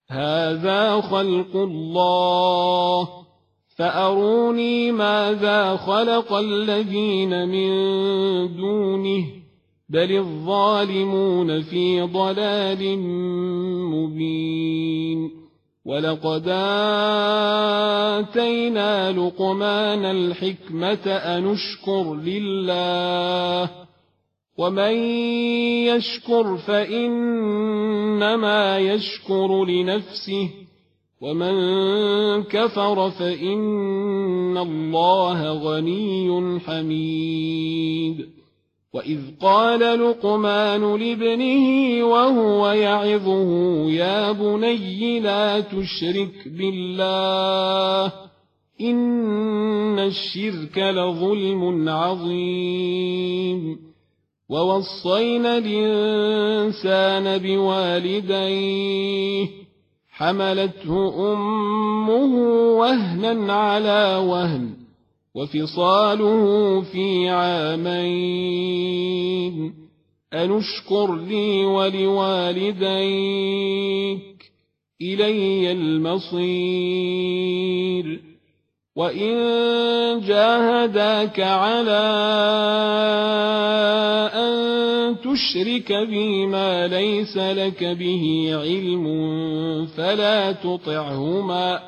هذا خلق الله فأروني ماذا خلق الذين من دونه بل الظالمون في ضلال مبين ولقد آتينا لقمان الحكمة أن اشكر لله ومن يشكر فإنما يشكر لنفسه ومن كفر فإن الله غني حميد وإذ قال لقمان لابنه وهو يعظه يا بني لا تشرك بالله إن الشرك لظلم عظيم ووصينا الإنسان بوالديه حملته أمه وهنا على وهن وفصاله في عامين أن اشكر لي ولوالديك إلي المصير وإن جاهداك على أن تشرك بي ما ليس لك به علم فلا تطعهما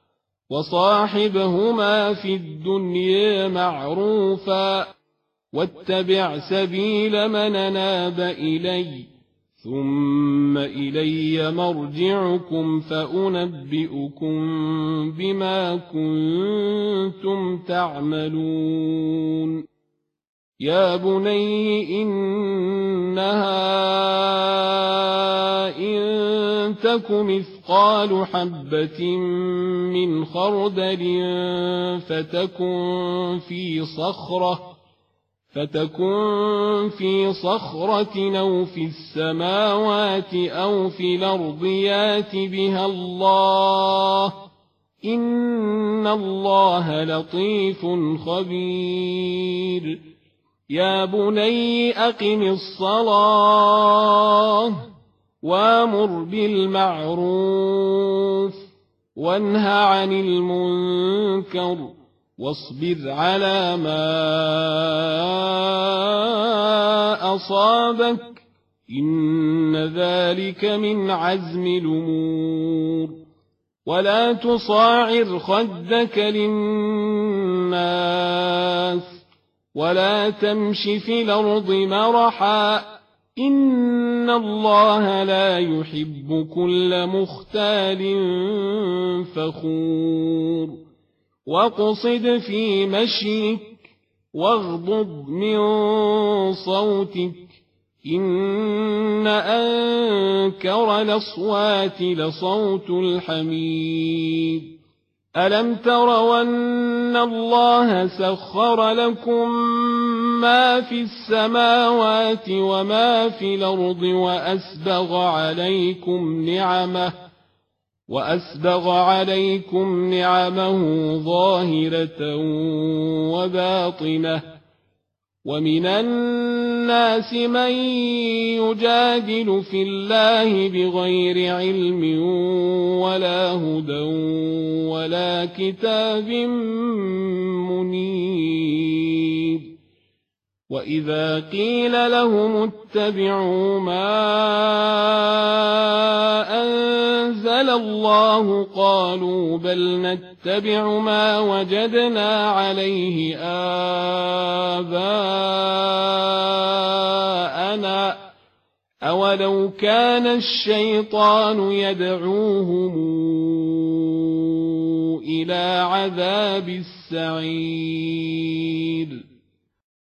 وصاحبهما في الدنيا معروفا واتبع سبيل من أناب إلي ثم إلي مرجعكم فأنبئكم بما كنتم تعملون يا بني إنها إن تك مثقال حبة من خردل فتكن في صخرة أو في السماوات أو في الأرض يات بها الله إن الله لطيف خبير يا بني أقم الصلاة وامر بالمعروف وانه عن المنكر واصبر على ما أصابك إن ذلك من عزم الأمور ولا تصاعر خدك للناس ولا تمش في الأرض مرحا إن الله لا يحب كل مختال فخور واقصد في مشيك واغضض من صوتك إن أنكر الأصوات لصوت الحميد ألم تروا أن الله سخر لكم ما في السماوات وما في الأرض وأسبغ عليكم نعمه ظاهرة وباطنة ومن الناس من يجادل في الله بغير علم ولا هدى ولا كتاب منير وإذا قيل لهم اتبعوا ما أنزل الله قالوا بل نتبع ما وجدنا عليه آباءنا أولو كان الشيطان يدعوهم إلى عذاب السعير